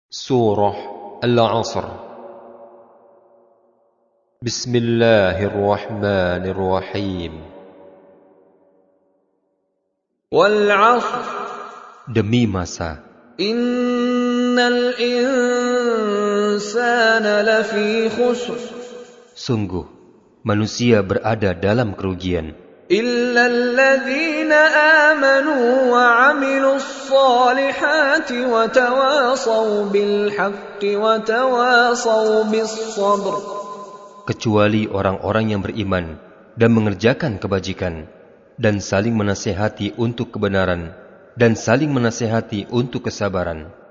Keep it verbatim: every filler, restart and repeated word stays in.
Surah Al-Asr. Bismillahirrahmanirrahim. Wal 'ashr. Demi masa. Innal insana lafi khusr. Sungguh, manusia berada dalam kerugian. Illa alladhina amanu wa 'amilus salihati wa tawasaw bil haqqi wa tawasaw bis sabr. Kecuali orang-orang yang beriman dan mengerjakan kebajikan dan saling menasihati untuk kebenaran dan saling menasihati untuk kesabaran.